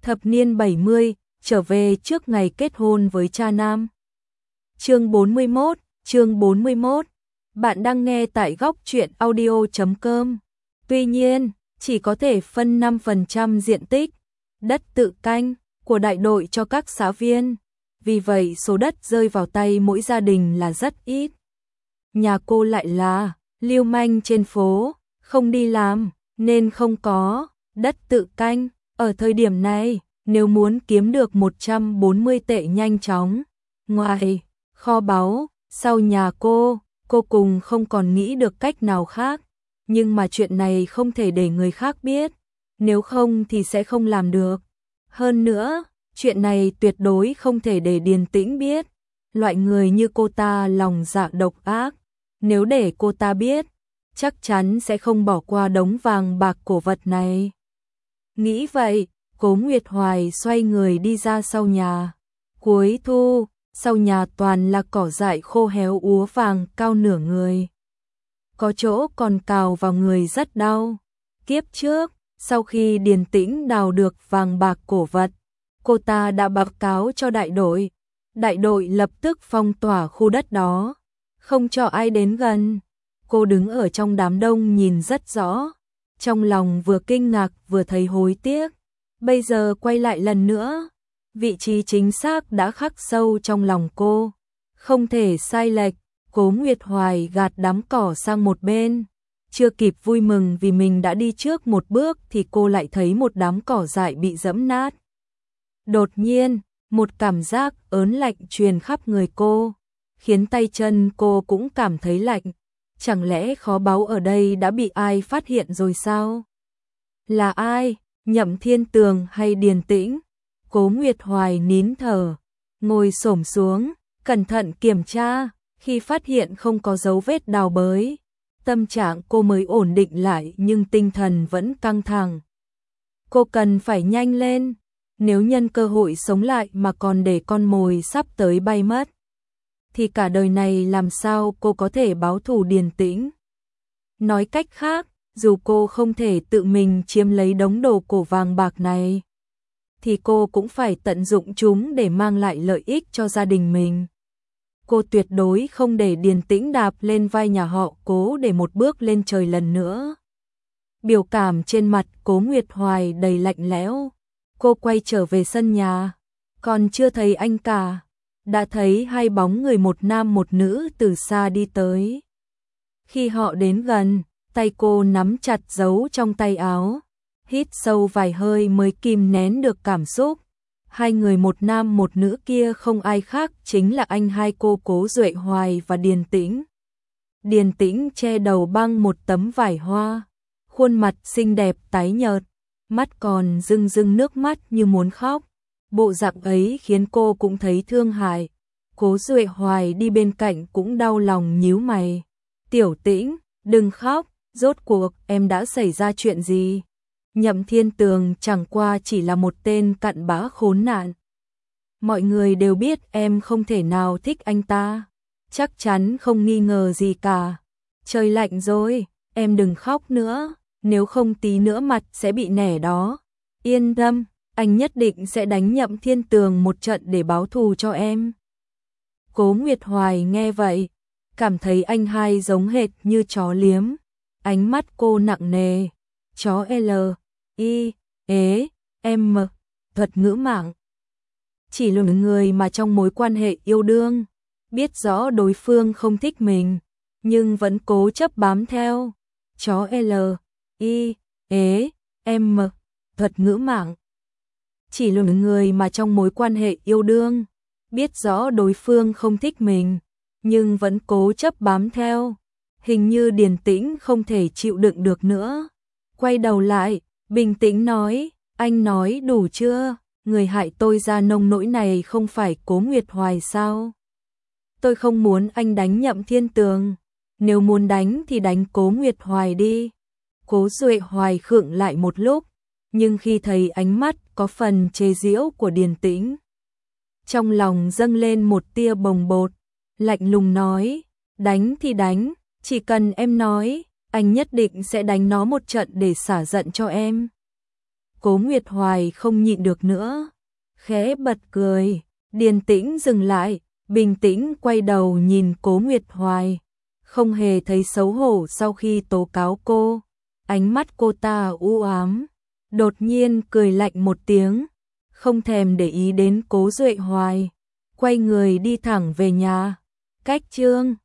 Thập niên 70, trở về trước ngày kết hôn với cha nam. Chương 41. Bạn đang nghe tại góc truyện audio.com. Tuy nhiên, chỉ có thể phân 5% diện tích đất tự canh của đại đội cho các xã viên. Vì vậy số đất rơi vào tay mỗi gia đình là rất ít. Nhà cô lại là lưu manh trên phố, không đi làm nên không có đất tự canh. Ở thời điểm này, nếu muốn kiếm được 140 tệ nhanh chóng, ngoài kho báu, sau nhà cô cùng không còn nghĩ được cách nào khác. Nhưng mà chuyện này không thể để người khác biết, nếu không thì sẽ không làm được. Hơn nữa, chuyện này tuyệt đối không thể để Điền Tĩnh biết. Loại người như cô ta lòng dạ độc ác, nếu để cô ta biết, chắc chắn sẽ không bỏ qua đống vàng bạc cổ vật này. Nghĩ vậy, Cố Nguyệt Hoài xoay người đi ra sau nhà. Cuối thu, sau nhà toàn là cỏ dại khô héo úa vàng cao nửa người. Có chỗ còn cào vào người rất đau. Kiếp trước, sau khi Điền Tĩnh đào được vàng bạc cổ vật, cô ta đã báo cáo cho đại đội. Đại đội lập tức phong tỏa khu đất đó, không cho ai đến gần. Cô đứng ở trong đám đông nhìn rất rõ, trong lòng vừa kinh ngạc vừa thấy hối tiếc. Bây giờ quay lại lần nữa, vị trí chính xác đã khắc sâu trong lòng cô, không thể sai lệch. Cố Nguyệt Hoài gạt đám cỏ sang một bên, chưa kịp vui mừng vì mình đã đi trước một bước thì cô lại thấy một đám cỏ dại bị giẫm nát. Đột nhiên, một cảm giác ớn lạnh truyền khắp người cô, khiến tay chân cô cũng cảm thấy lạnh. Chẳng lẽ kho báu ở đây đã bị ai phát hiện rồi sao? Là ai? Nhậm Thiên Tường hay Điền Tĩnh? Cố Nguyệt Hoài nín thở, ngồi xổm xuống, cẩn thận kiểm tra. Khi phát hiện không có dấu vết đào bới, tâm trạng cô mới ổn định lại, nhưng tinh thần vẫn căng thẳng. Cô cần phải nhanh lên, nếu nhân cơ hội sống lại mà còn để con mồi sắp tới bay mất, thì cả đời này làm sao cô có thể báo thù Điền Tĩnh. Nói cách khác, dù cô không thể tự mình chiếm lấy đống đồ cổ vàng bạc này, thì cô cũng phải tận dụng chúng để mang lại lợi ích cho gia đình mình. Cô tuyệt đối không để Điền Tĩnh đạp lên vai nhà họ Cố để một bước lên trời lần nữa. Biểu cảm trên mặt Cố Nguyệt Hoài đầy lạnh lẽo. Cô quay trở về sân nhà, còn chưa thấy anh cả, đã thấy hai bóng người một nam một nữ từ xa đi tới. Khi họ đến gần, tay cô nắm chặt giấu trong tay áo, hít sâu vài hơi mới kìm nén được cảm xúc. Hai người một nam một nữ kia không ai khác chính là anh hai cô Cố Duệ Hoài và Điền Tĩnh. Điền Tĩnh che đầu băng một tấm vải hoa, khuôn mặt xinh đẹp tái nhợt, mắt còn rưng rưng nước mắt như muốn khóc. Bộ dạng ấy khiến cô cũng thấy thương hại. Cố Duệ Hoài đi bên cạnh cũng đau lòng nhíu mày. Tiểu Tĩnh, đừng khóc, rốt cuộc em đã xảy ra chuyện gì? Nhậm Thiên Tường chẳng qua chỉ là một tên cặn bã khốn nạn. Mọi người đều biết em không thể nào thích anh ta, chắc chắn không nghi ngờ gì cả. Trời lạnh rồi, em đừng khóc nữa, nếu không tí nữa mặt sẽ bị nẻ đó. Yên tâm, anh nhất định sẽ đánh Nhậm Thiên Tường một trận để báo thù cho em. Cố Nguyệt Hoài nghe vậy, cảm thấy anh hai giống hệt như chó liếm. Ánh mắt cô nặng nề. Chó L-I-E-M, thuật ngữ mạng. Chỉ là người mà trong mối quan hệ yêu đương, biết rõ đối phương không thích mình, nhưng vẫn cố chấp bám theo. Chó L-I-E-M, thuật ngữ mạng. Chỉ là người mà trong mối quan hệ yêu đương, biết rõ đối phương không thích mình, nhưng vẫn cố chấp bám theo. Hình như Điền Tĩnh không thể chịu đựng được nữa. Quay đầu lại, bình tĩnh nói, anh nói đủ chưa? Người hại tôi ra nông nỗi này không phải Cố Nguyệt Hoài sao? Tôi không muốn anh đánh Nhậm Thiên Tường. Nếu muốn đánh thì đánh Cố Nguyệt Hoài đi. Cố Duệ Hoài khựng lại một lúc, nhưng khi thấy ánh mắt có phần chế giễu của Điền Tĩnh, trong lòng dâng lên một tia bồng bột, lạnh lùng nói, đánh thì đánh, chỉ cần em nói, anh nhất định sẽ đánh nó một trận để xả giận cho em. Cố Nguyệt Hoài không nhịn được nữa, khẽ bật cười. Điền Tĩnh dừng lại, bình tĩnh quay đầu nhìn Cố Nguyệt Hoài, không hề thấy xấu hổ sau khi tố cáo cô. Ánh mắt cô ta u ám, đột nhiên cười lạnh một tiếng, không thèm để ý đến Cố Duệ Hoài, quay người đi thẳng về nhà. Cách chương